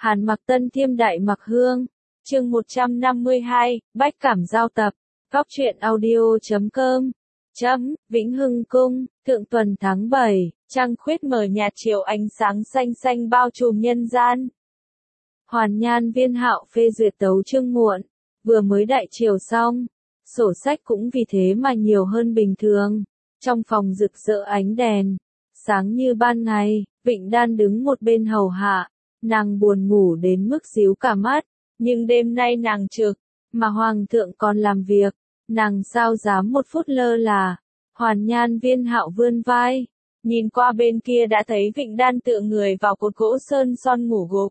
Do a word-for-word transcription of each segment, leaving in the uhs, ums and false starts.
Hàn Mặc Tân Thiêm Đại Mặc Hương, chương một trăm năm mươi hai, Bách Cảm Giao Tập, Góc truyện audio chấm com, chấm, Vĩnh Hưng Cung, Thượng Tuần tháng bảy, trăng khuyết mờ nhạt chiều ánh sáng xanh xanh bao trùm nhân gian. Hoàn Nhan Viên Hạo phê duyệt tấu chương muộn, vừa mới đại triều xong, sổ sách cũng vì thế mà nhiều hơn bình thường. Trong phòng rực rỡ ánh đèn, sáng như ban ngày, Vịnh Đan đứng một bên hầu hạ, nàng buồn ngủ đến mức díu cả mắt, nhưng đêm nay nàng trực, mà hoàng thượng còn làm việc, nàng sao dám một phút lơ là. Hoàn Nhan Viên Hạo vươn vai, nhìn qua bên kia đã thấy Vịnh Đan tựa người vào cột gỗ sơn son ngủ gục.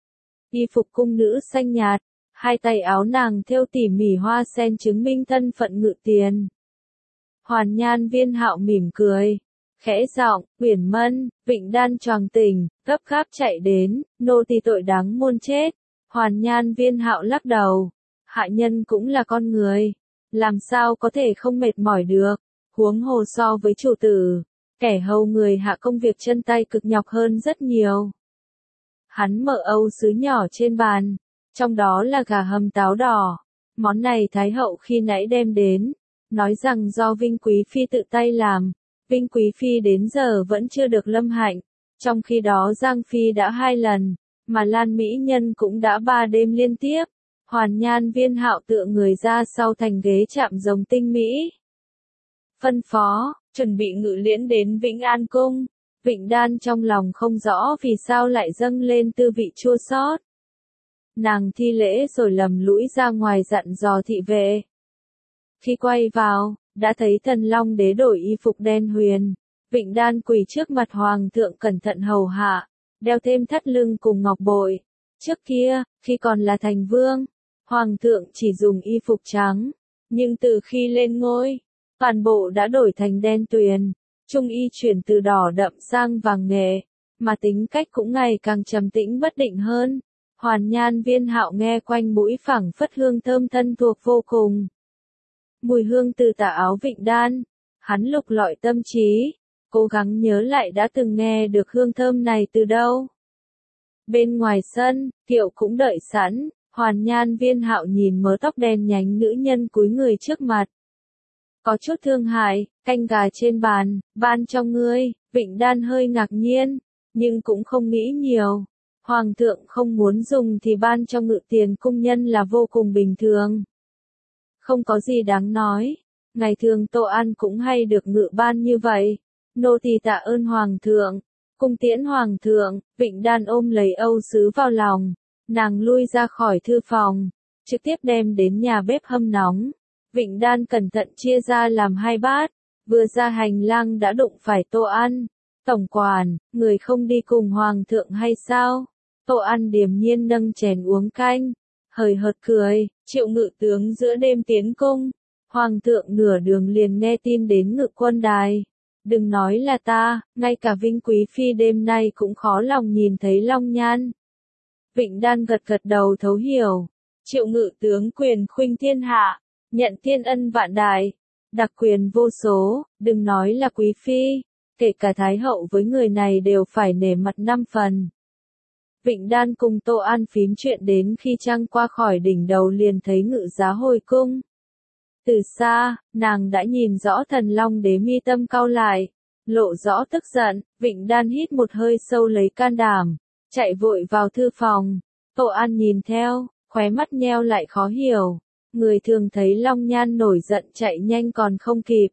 Y phục cung nữ xanh nhạt, hai tay áo nàng thêu tỉ mỉ hoa sen chứng minh thân phận ngự tiền. Hoàn Nhan Viên Hạo mỉm cười, khẽ giọng, Uyển Mân, Vịnh Đan choàng tỉnh, gấp gáp chạy đến, nô tỳ tội đáng muôn chết. Hoàn Nhan Viên Hạo lắc đầu, hạ nhân cũng là con người, làm sao có thể không mệt mỏi được, huống hồ so với chủ tử, kẻ hầu người hạ công việc chân tay cực nhọc hơn rất nhiều. Hắn mở âu sứ nhỏ trên bàn, trong đó là gà hầm táo đỏ, món này Thái hậu khi nãy đem đến, nói rằng do Vinh Quý Phi tự tay làm. Vinh Quý Phi đến giờ vẫn chưa được lâm hạnh, trong khi đó Giang Phi đã hai lần, mà Lan Mỹ Nhân cũng đã ba đêm liên tiếp. Hoàn Nhan Viên Hạo tựa người ra sau thành ghế chạm rồng tinh mỹ. Phân phó, chuẩn bị ngự liễn đến Vĩnh An Cung. Vịnh Đan trong lòng không rõ vì sao lại dâng lên tư vị chua xót. Nàng thi lễ rồi lầm lũi ra ngoài dặn dò thị vệ. Khi quay vào, đã thấy Thần Long Đế đổi y phục đen huyền, Vịnh Đan quỳ trước mặt hoàng thượng cẩn thận hầu hạ, đeo thêm thắt lưng cùng ngọc bội. Trước kia, khi còn là thành vương, hoàng thượng chỉ dùng y phục trắng, nhưng từ khi lên ngôi, toàn bộ đã đổi thành đen tuyền, trung y chuyển từ đỏ đậm sang vàng nghệ, mà tính cách cũng ngày càng trầm tĩnh bất định hơn. Hoàn Nhan Viên Hạo nghe quanh mũi phảng phất hương thơm thân thuộc vô cùng. Mùi hương từ tà áo Vịnh Đan, hắn lục lọi tâm trí, cố gắng nhớ lại đã từng nghe được hương thơm này từ đâu. Bên ngoài sân, kiệu cũng đợi sẵn, Hoàn Nhan Viên Hạo nhìn mớ tóc đen nhánh nữ nhân cúi người trước mặt. Có chút thương hại, canh gà trên bàn, ban cho ngươi. Vịnh Đan hơi ngạc nhiên, nhưng cũng không nghĩ nhiều. Hoàng thượng không muốn dùng thì ban cho ngự tiền cung nhân là vô cùng bình thường. Không có gì đáng nói, ngày thường Tô An cũng hay được ngự ban như vậy. Nô tỳ tạ ơn hoàng thượng, cung tiễn hoàng thượng. Vịnh Đan ôm lấy âu sứ vào lòng, nàng lui ra khỏi thư phòng, trực tiếp đem đến nhà bếp hâm nóng. Vịnh Đan cẩn thận chia ra làm hai bát, vừa ra hành lang đã đụng phải Tô An. Tổng quản, người không đi cùng hoàng thượng hay sao? Tô An điềm nhiên nâng chén uống canh, hời hợt cười, Triệu ngự tướng giữa đêm tiến cung. Hoàng thượng nửa đường liền nghe tin đến ngự quân đài. Đừng nói là ta, ngay cả Vinh Quý Phi đêm nay cũng khó lòng nhìn thấy Long Nhan. Vịnh Đan gật gật đầu thấu hiểu. Triệu ngự tướng quyền khuynh thiên hạ, nhận thiên ân vạn đại, đặc quyền vô số, đừng nói là Quý Phi, kể cả Thái hậu với người này đều phải nể mặt năm phần. Vịnh Đan cùng Tô An phím chuyện đến khi trăng qua khỏi đỉnh đầu liền thấy ngự giá hồi cung. Từ xa, nàng đã nhìn rõ Thần Long Đế mi tâm cau lại, lộ rõ tức giận. Vịnh Đan hít một hơi sâu lấy can đảm, chạy vội vào thư phòng. Tô An nhìn theo, khóe mắt nheo lại khó hiểu. Người thường thấy Long Nhan nổi giận chạy nhanh còn không kịp.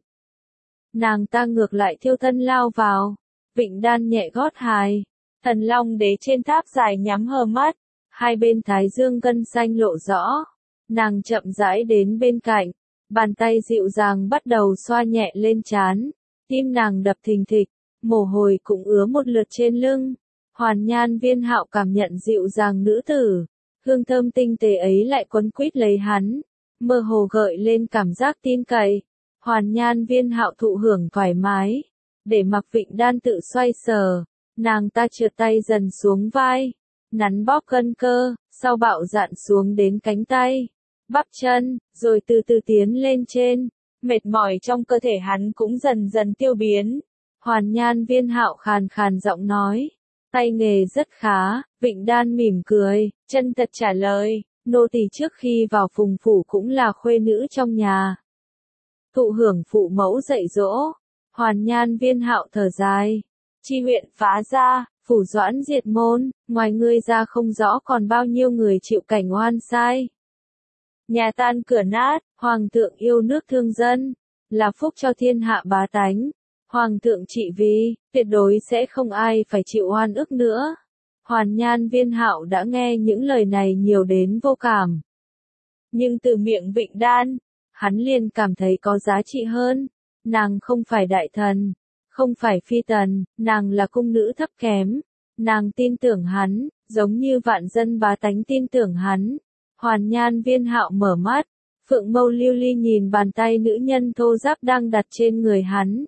Nàng ta ngược lại thiêu thân lao vào. Vịnh Đan nhẹ gót hài. Thần Long Đế trên tháp dài nhắm hờ mắt, hai bên thái dương gân xanh lộ rõ. Nàng chậm rãi đến bên cạnh, bàn tay dịu dàng bắt đầu xoa nhẹ lên trán, tim nàng đập thình thịch, mồ hôi cũng ứa một lượt trên lưng. Hoàn Nhan Viên Hạo cảm nhận dịu dàng nữ tử, hương thơm tinh tế ấy lại quấn quýt lấy hắn, mơ hồ gợi lên cảm giác tin cậy. Hoàn Nhan Viên Hạo thụ hưởng thoải mái, để mặc Vịnh Đan tự xoay sờ. Nàng ta trượt tay dần xuống vai, nắn bóp gân cơ, sau bạo dạn xuống đến cánh tay, bắp chân, rồi từ từ tiến lên trên. Mệt mỏi trong cơ thể hắn cũng dần dần tiêu biến. Hoàn Nhan Viên Hạo khàn khàn giọng nói, tay nghề rất khá. Vịnh Đan mỉm cười, chân thật trả lời, nô tỳ trước khi vào phùng phủ cũng là khuê nữ trong nhà. Thụ hưởng phụ mẫu dạy dỗ, Hoàn Nhan Viên Hạo thở dài, chi huyện phá ra, phủ doãn diệt môn, ngoài ngươi ra không rõ còn bao nhiêu người chịu cảnh oan sai. Nhà tan cửa nát, hoàng thượng yêu nước thương dân, là phúc cho thiên hạ bá tánh. Hoàng thượng trị vì, tuyệt đối sẽ không ai phải chịu oan ức nữa. Hoàn Nhan Viên Hạo đã nghe những lời này nhiều đến vô cảm. Nhưng từ miệng Vịnh Đan, hắn liền cảm thấy có giá trị hơn. Nàng không phải đại thần, không phải phi tần, nàng là cung nữ thấp kém. Nàng tin tưởng hắn, giống như vạn dân bá tánh tin tưởng hắn. Hoàn Nhan Viên Hạo mở mắt, phượng mâu lưu ly nhìn bàn tay nữ nhân thô ráp đang đặt trên người hắn.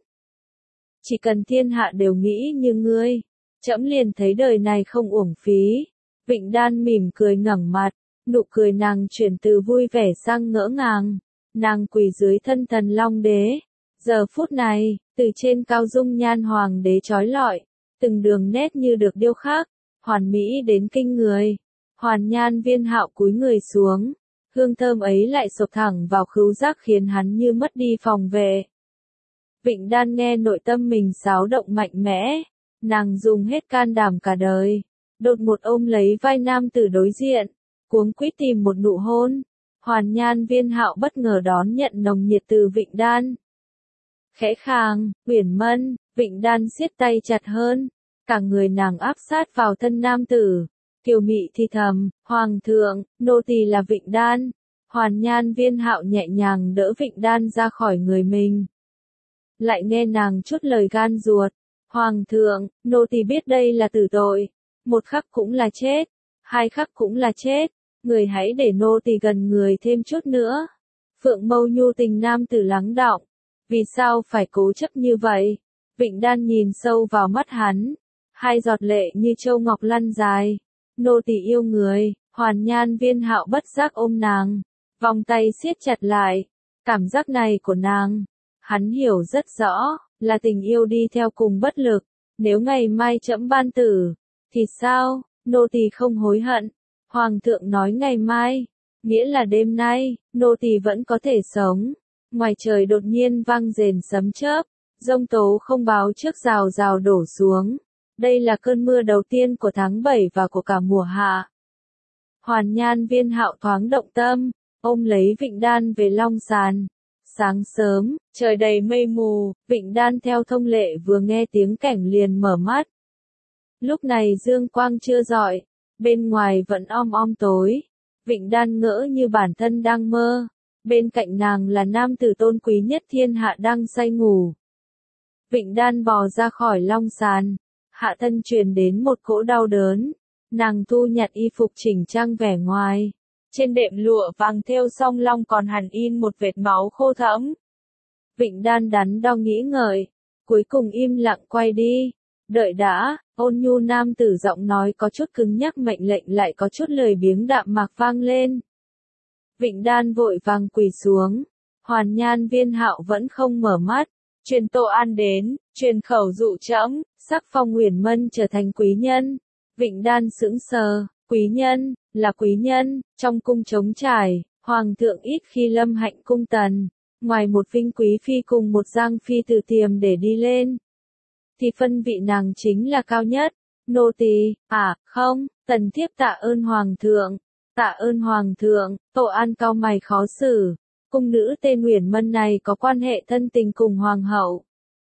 Chỉ cần thiên hạ đều nghĩ như ngươi, trẫm liền thấy đời này không uổng phí. Vịnh Đan mỉm cười ngẩng mặt, nụ cười nàng chuyển từ vui vẻ sang ngỡ ngàng. Nàng quỳ dưới thân thần Long Đế. Giờ phút này, từ trên cao dung nhan hoàng đế chói lọi, từng đường nét như được điêu khắc, hoàn mỹ đến kinh người. Hoàn Nhan Viên Hạo cúi người xuống, hương thơm ấy lại sộc thẳng vào khứu giác khiến hắn như mất đi phòng vệ. Vịnh Đan nghe nội tâm mình xáo động mạnh mẽ, nàng dùng hết can đảm cả đời, đột ngột ôm lấy vai nam tử đối diện, cuống quýt tìm một nụ hôn. Hoàn Nhan Viên Hạo bất ngờ đón nhận nồng nhiệt từ Vịnh Đan. Khẽ khàng, uyển mân, Vịnh Đan siết tay chặt hơn, cả người nàng áp sát vào thân nam tử, kiều mị thì thầm, hoàng thượng, nô tỳ là Vịnh Đan. Hoàn Nhan Viên Hạo nhẹ nhàng đỡ Vịnh Đan ra khỏi người mình. Lại nghe nàng chút lời gan ruột, hoàng thượng, nô tỳ biết đây là tử tội, một khắc cũng là chết, hai khắc cũng là chết, người hãy để nô tỳ gần người thêm chút nữa. Phượng mâu nhu tình nam tử lắng đọng, vì sao phải cố chấp như vậy? Vịnh Đan nhìn sâu vào mắt hắn, hai giọt lệ như châu ngọc lăn dài. Nô tỳ yêu người. Hoàn Nhan Viên Hạo bất giác ôm nàng, vòng tay siết chặt lại. Cảm giác này của nàng, hắn hiểu rất rõ, là tình yêu đi theo cùng bất lực. Nếu ngày mai trẫm ban tử, thì sao? Nô tỳ không hối hận. Hoàng thượng nói ngày mai, nghĩa là đêm nay, nô tỳ vẫn có thể sống. Ngoài trời đột nhiên vang rền sấm chớp, giông tố không báo trước rào rào đổ xuống. Đây là cơn mưa đầu tiên của tháng bảy và của cả mùa hạ. Hoàn Nhan Viên Hạo thoáng động tâm, ôm lấy Vịnh Đan về Long Sàn. Sáng sớm, trời đầy mây mù, Vịnh Đan theo thông lệ vừa nghe tiếng cảnh liền mở mắt. Lúc này dương quang chưa rọi, bên ngoài vẫn om om tối. Vịnh Đan ngỡ như bản thân đang mơ. Bên cạnh nàng là nam tử tôn quý nhất thiên hạ đang say ngủ. Vịnh Đan bò ra khỏi Long Sàn, hạ thân truyền đến một cỗ đau đớn. Nàng thu nhặt y phục chỉnh trang vẻ ngoài. Trên đệm lụa vàng thêu song long còn hằn in một vệt máu khô thẫm. Vịnh Đan đắn đo nghĩ ngợi, cuối cùng im lặng quay đi. Đợi đã, ôn nhu nam tử giọng nói có chút cứng nhắc mệnh lệnh lại có chút lời biếng đạm mạc vang lên. Vịnh Đan vội vàng quỳ xuống. Hoàn Nhan Viên Hạo vẫn không mở mắt. Truyền Tô An đến, truyền khẩu dụ trẫm, sắc phong Uyển Mân trở thành quý nhân. Vịnh Đan sững sờ, quý nhân, là quý nhân, trong cung trống trải, hoàng thượng ít khi lâm hạnh cung tần, ngoài một vinh quý phi cùng một giang phi từ tiềm để đi lên, thì phân vị nàng chính là cao nhất. Nô tỳ, à, không, tần thiếp tạ ơn hoàng thượng, tạ ơn hoàng thượng. Tô An cau mày khó xử, cung nữ tên Uyển Mân này có quan hệ thân tình cùng hoàng hậu,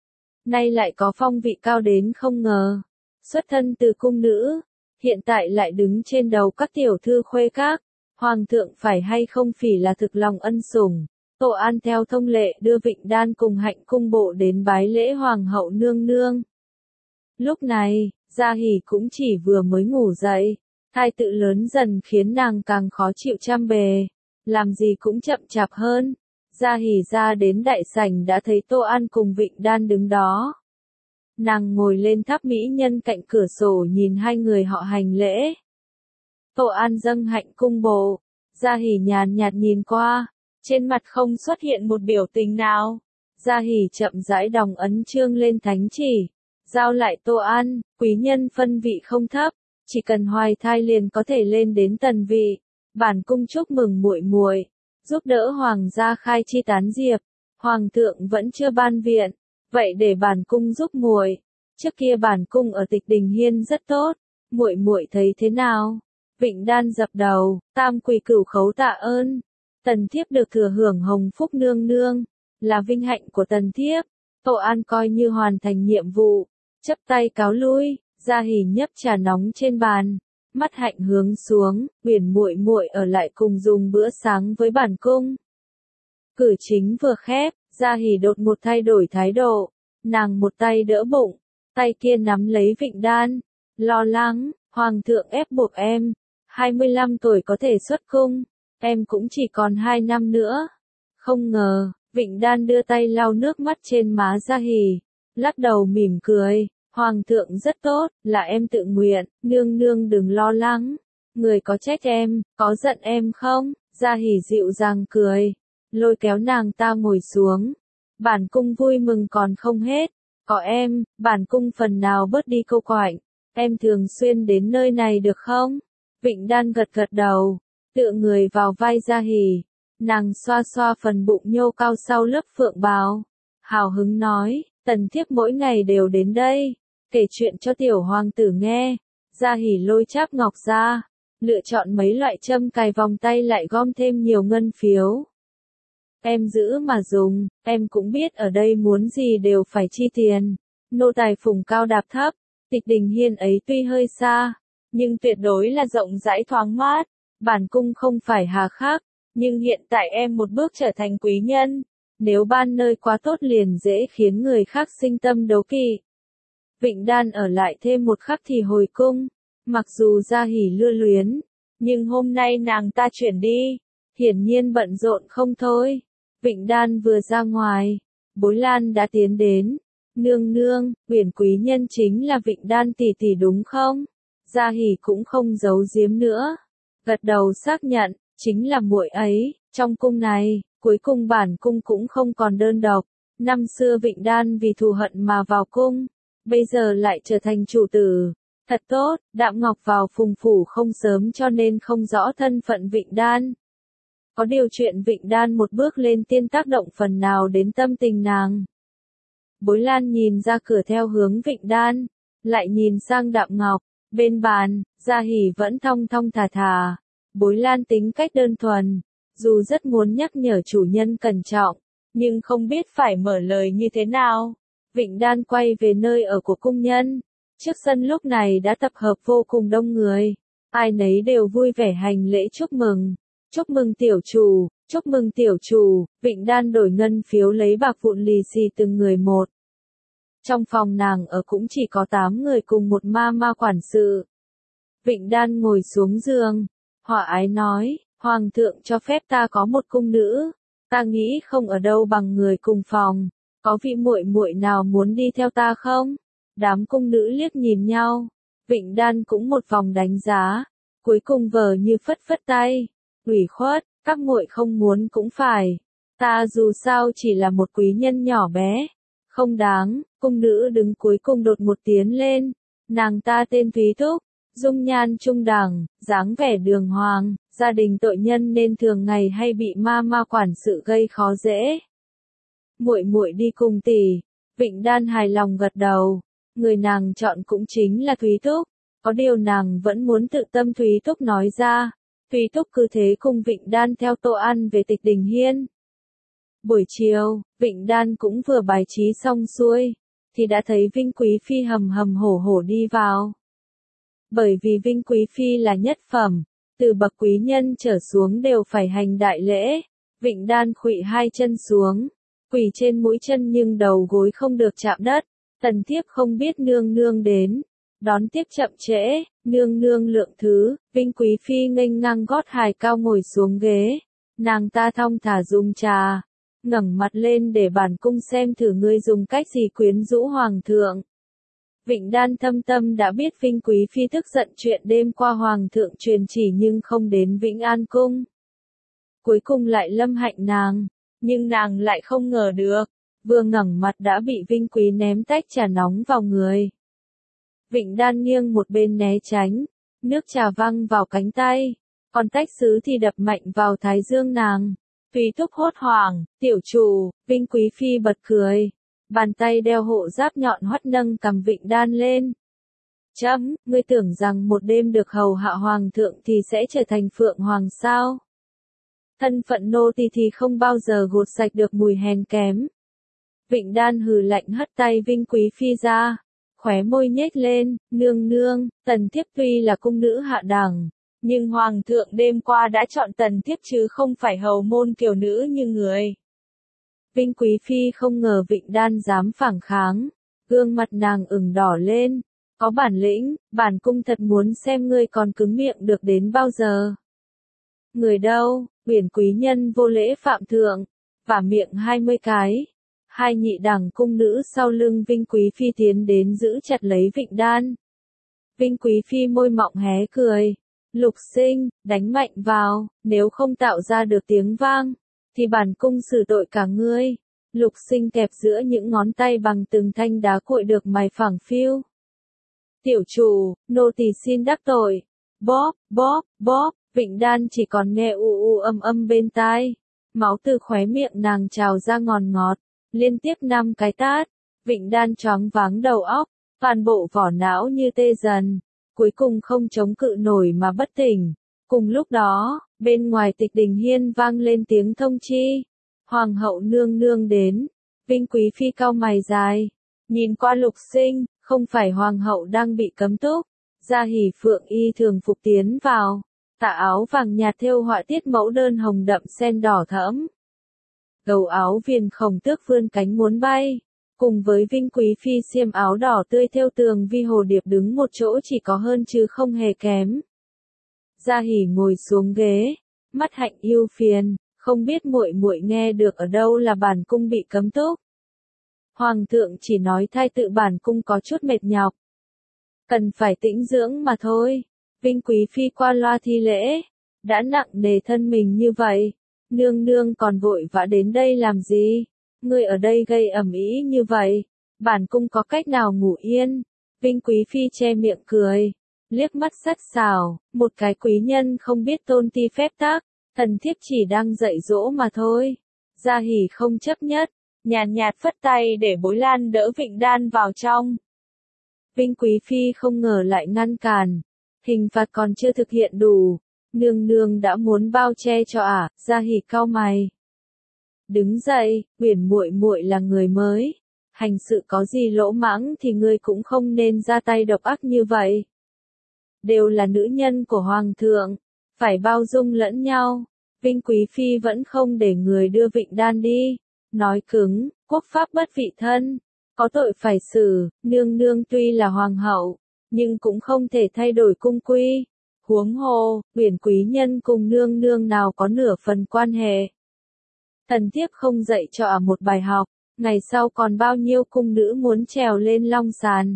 nay lại có phong vị cao đến không ngờ, xuất thân từ cung nữ, hiện tại lại đứng trên đầu các tiểu thư khuê các, hoàng thượng phải hay không phỉ là thực lòng ân sủng. Tô An theo thông lệ đưa Vịnh Đan cùng hạnh cung bộ đến bái lễ hoàng hậu nương nương. Lúc này, Gia Hỷ cũng chỉ vừa mới ngủ dậy, thai tự lớn dần khiến nàng càng khó chịu trăm bề, làm gì cũng chậm chạp hơn. Gia Hỷ ra đến đại sảnh đã thấy Tô An cùng Vịnh Đan đứng đó. Nàng ngồi lên tháp mỹ nhân cạnh cửa sổ nhìn hai người họ hành lễ. Tô An dâng hạnh cung bộ, Gia Hỷ nhàn nhạt nhìn qua, trên mặt không xuất hiện một biểu tình nào. Gia Hỷ chậm rãi đòng ấn chương lên thánh chỉ, giao lại Tô An, quý nhân phân vị không thấp, chỉ cần hoài thai liền có thể lên đến tần vị. Bản cung chúc mừng muội muội, giúp đỡ hoàng gia khai chi tán diệp. Hoàng thượng vẫn chưa ban viện, vậy để bản cung giúp muội. Trước kia bản cung ở Tịch Đình Hiên rất tốt, muội muội thấy thế nào? Vịnh Đan dập đầu, tam quỳ cửu khấu tạ ơn. Tần thiếp được thừa hưởng hồng phúc nương nương, là vinh hạnh của tần thiếp. Tô An coi như hoàn thành nhiệm vụ, chấp tay cáo lui. Gia Hỉ nhấp trà nóng trên bàn, mắt hạnh hướng xuống, Uyển muội muội ở lại cùng dùng bữa sáng với bản cung. Cử chính vừa khép, Gia Hỉ đột một thay đổi thái độ, nàng một tay đỡ bụng, tay kia nắm lấy Vịnh Đan, lo lắng, hoàng thượng ép buộc em, hai mươi lăm tuổi có thể xuất cung, em cũng chỉ còn hai năm nữa. Không ngờ, Vịnh Đan đưa tay lau nước mắt trên má Gia Hỉ, lắc đầu mỉm cười. Hoàng thượng rất tốt, là em tự nguyện, nương nương đừng lo lắng. Người có trách em, có giận em không? Gia Hỉ dịu dàng cười, lôi kéo nàng ta ngồi xuống. Bản cung vui mừng còn không hết, có em, bản cung phần nào bớt đi câu quạnh. Em thường xuyên đến nơi này được không? Vịnh Đan gật gật đầu, tựa người vào vai Gia Hỉ. Nàng xoa xoa phần bụng nhô cao sau lớp phượng bào, hào hứng nói, tần thiếp mỗi ngày đều đến đây, kể chuyện cho tiểu hoàng tử nghe. Gia Hỉ lôi cháp ngọc ra, lựa chọn mấy loại châm cài vòng tay lại gom thêm nhiều ngân phiếu. Em giữ mà dùng, em cũng biết ở đây muốn gì đều phải chi tiền. Nô tài phùng cao đạp thấp, Tịch Đình Hiên ấy tuy hơi xa, nhưng tuyệt đối là rộng rãi thoáng mát. Bản cung không phải hà khắc, nhưng hiện tại em một bước trở thành quý nhân. Nếu ban nơi quá tốt liền dễ khiến người khác sinh tâm đố kỵ. Vịnh Đan ở lại thêm một khắc thì hồi cung, mặc dù Gia Hỉ lưu luyến, nhưng hôm nay nàng ta chuyển đi, hiển nhiên bận rộn không thôi. Vịnh Đan vừa ra ngoài, Bối Lan đã tiến đến. Nương nương, Uyển quý nhân chính là Vịnh Đan tỷ tỷ đúng không? Gia Hỉ cũng không giấu giếm nữa, gật đầu xác nhận, chính là muội ấy. Trong cung này, cuối cùng bản cung cũng không còn đơn độc. Năm xưa Vịnh Đan vì thù hận mà vào cung, bây giờ lại trở thành chủ tử. Thật tốt, Đạm Ngọc vào phùng phủ không sớm cho nên không rõ thân phận Vịnh Đan. Có điều chuyện Vịnh Đan một bước lên tiên tác động phần nào đến tâm tình nàng. Bối Lan nhìn ra cửa theo hướng Vịnh Đan, lại nhìn sang Đạm Ngọc, bên bàn, Gia Hỉ vẫn thong thong thả thả. Bối Lan tính cách đơn thuần, dù rất muốn nhắc nhở chủ nhân cẩn trọng, nhưng không biết phải mở lời như thế nào. Vịnh Đan quay về nơi ở của cung nhân. Trước sân lúc này đã tập hợp vô cùng đông người. Ai nấy đều vui vẻ hành lễ chúc mừng. Chúc mừng tiểu chủ, chúc mừng tiểu chủ. Vịnh Đan đổi ngân phiếu lấy bạc vụn lì xì từng người một. Trong phòng nàng ở cũng chỉ có tám người cùng một ma ma quản sự. Vịnh Đan ngồi xuống giường, hòa ái nói, Hoàng thượng cho phép ta có một cung nữ. Ta nghĩ không ở đâu bằng người cùng phòng. Có vị muội muội nào muốn đi theo ta không? Đám cung nữ liếc nhìn nhau. Vịnh Đan cũng một vòng đánh giá. Cuối cùng vờ như phất phất tay. Ủy khuất, các muội không muốn cũng phải. Ta dù sao chỉ là một quý nhân nhỏ bé. Không đáng, cung nữ đứng cuối cùng đột một tiến lên. Nàng ta tên Thúy Thúc, dung nhan trung đẳng, dáng vẻ đường hoàng, gia đình tội nhân nên thường ngày hay bị ma ma quản sự gây khó dễ. Muội muội đi cùng tỷ. Vịnh Đan hài lòng gật đầu. Người nàng chọn cũng chính là Thúy Thúc. Có điều nàng vẫn muốn tự tâm Thúy Thúc nói ra. Thúy Thúc cứ thế cùng Vịnh Đan theo Tô An về Tịch Đình Hiên. Buổi chiều, Vịnh Đan cũng vừa bài trí xong xuôi, thì đã thấy Vinh Quý Phi hầm hầm hổ hổ đi vào. Bởi vì Vinh Quý Phi là nhất phẩm, từ bậc quý nhân trở xuống đều phải hành đại lễ. Vịnh Đan khuỵu hai chân xuống, quỳ trên mũi chân nhưng đầu gối không được chạm đất. Tần thiếp không biết nương nương đến, đón tiếp chậm trễ, nương nương lượng thứ. Vinh Quý Phi nghênh ngang gót hài cao ngồi xuống ghế, nàng ta thong thả dùng trà, ngẩng mặt lên để bản cung xem thử ngươi dùng cách gì quyến rũ hoàng thượng. Vịnh Đan thâm tâm đã biết Vinh Quý Phi tức giận chuyện đêm qua hoàng thượng truyền chỉ nhưng không đến Vĩnh An cung. Cuối cùng lại lâm hạnh nàng, nhưng nàng lại không ngờ được, vừa ngẩng mặt đã bị Vinh Quý ném tách trà nóng vào người. Vịnh Đan nghiêng một bên né tránh, nước trà văng vào cánh tay, còn tách sứ thì đập mạnh vào thái dương nàng. Tùy Thúc hốt hoảng, tiểu chủ, Vinh Quý Phi bật cười. Bàn tay đeo hộ giáp nhọn hoắt nâng cầm Vịnh Đan lên. Chấm, ngươi tưởng rằng một đêm được hầu hạ hoàng thượng thì sẽ trở thành phượng hoàng sao? Thân phận nô tỳ thì không bao giờ gột sạch được mùi hèn kém. Vịnh Đan hừ lạnh hất tay Vinh Quý Phi ra, khóe môi nhếch lên, nương nương, tần thiếp tuy là cung nữ hạ đẳng, nhưng hoàng thượng đêm qua đã chọn tần thiếp chứ không phải hầu môn kiều nữ như người. Vinh Quý Phi không ngờ Vịnh Đan dám phản kháng, gương mặt nàng ửng đỏ lên, có bản lĩnh, bản cung thật muốn xem ngươi còn cứng miệng được đến bao giờ. Người đâu, uyển quý nhân vô lễ phạm thượng, vả miệng hai mươi cái. Hai nhị đẳng cung nữ sau lưng Vinh Quý Phi tiến đến giữ chặt lấy Vịnh Đan. Vinh Quý Phi môi mọng hé cười. Lục sinh, đánh mạnh vào, nếu không tạo ra được tiếng vang, thì bản cung xử tội cả ngươi. Lục sinh kẹp giữa những ngón tay bằng từng thanh đá cuội được mài phẳng phiu. Tiểu chủ, nô tỳ xin đắc tội. Bóp, bóp, bóp, Vịnh Đan chỉ còn nghe u u âm âm bên tai. Máu từ khóe miệng nàng trào ra ngòn ngọt. Liên tiếp năm cái tát, Vịnh Đan choáng váng đầu óc, toàn bộ vỏ não như tê dần, cuối cùng không chống cự nổi mà bất tỉnh. Cùng lúc đó, bên ngoài Tịch Đình Hiên vang lên tiếng thông chi, hoàng hậu nương nương đến. Vinh Quý Phi cau mày dài, nhìn qua Lục sinh, không phải hoàng hậu đang bị cấm túc. Gia Hỉ Phượng y thường phục tiến vào, tà áo vàng nhạt thêu họa tiết mẫu đơn hồng đậm sen đỏ thẫm. Gầu áo viền khổng tước vươn cánh muốn bay, cùng với Vinh Quý Phi xiêm áo đỏ tươi thêu tường vi hồ điệp đứng một chỗ chỉ có hơn chứ không hề kém. Gia Hỉ ngồi xuống ghế, mắt hạnh yêu phiền, không biết muội muội nghe được ở đâu là bản cung bị cấm túc. Hoàng thượng chỉ nói thai tự bản cung có chút mệt nhọc, cần phải tĩnh dưỡng mà thôi. Vinh Quý Phi qua loa thi lễ, đã nặng nề thân mình như vậy. Nương nương còn vội vã đến đây làm gì? Ngươi ở đây gây ầm ĩ như vậy, bản cung có cách nào ngủ yên? Vinh Quý Phi che miệng cười, liếc mắt sắt sảo, một cái quý nhân không biết tôn ti phép tắc, thần thiếp chỉ đang dạy dỗ mà thôi. Gia Hỉ không chấp nhất, nhàn nhạt phất tay để Bối Lan đỡ Vịnh Đan vào trong. Vinh Quý Phi không ngờ lại ngăn cản, hình phạt còn chưa thực hiện đủ. Nương nương đã muốn bao che cho ả, à, Gia Hỉ cau mày. Đứng dậy, uyển muội muội là người mới, hành sự có gì lỗ mãng thì ngươi cũng không nên ra tay độc ác như vậy. Đều là nữ nhân của hoàng thượng, phải bao dung lẫn nhau. Vinh Quý Phi vẫn không để người đưa Vịnh Đan đi, nói cứng, quốc pháp bất vị thân, có tội phải xử. Nương nương tuy là hoàng hậu, nhưng cũng không thể thay đổi cung quy. Huống hồ, uyển quý nhân cùng nương nương nào có nửa phần quan hệ. Thần thiếp không dạy cho ả một bài học, ngày sau còn bao nhiêu cung nữ muốn trèo lên long sàn.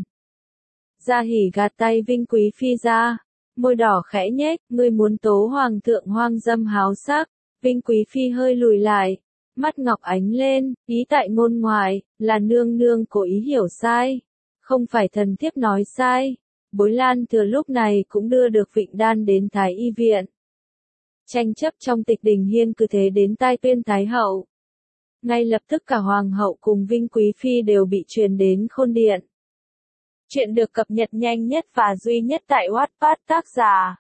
Gia Hỉ gạt tay Vinh Quý Phi ra, môi đỏ khẽ nhếch, ngươi muốn tố hoàng thượng hoang dâm háo sắc. Vinh Quý Phi hơi lùi lại, mắt ngọc ánh lên, ý tại ngôn ngoại, là nương nương cố ý hiểu sai, không phải thần thiếp nói sai. Bối Lan thừa lúc này cũng đưa được Vịnh Đan đến Thái Y viện. Tranh chấp trong Tịch Đình Hiên cứ thế đến tai Tuyên Thái Hậu. Ngay lập tức cả Hoàng hậu cùng Vinh Quý Phi đều bị truyền đến Khôn Điện. Chuyện được cập nhật nhanh nhất và duy nhất tại Wattpad, tác giả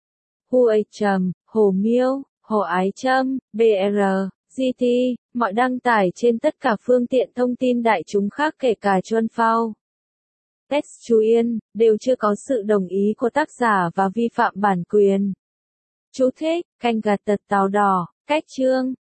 Hu A Trầm, Hồ Miêu, Hồ Ái Trâm, bê rờ, giê tê, mọi đăng tải trên tất cả phương tiện thông tin đại chúng khác kể cả Chuan Phao. Text chú Yên, đều chưa có sự đồng ý của tác giả và vi phạm bản quyền. Chú thích, canh gạt tật tàu đỏ, cách chương.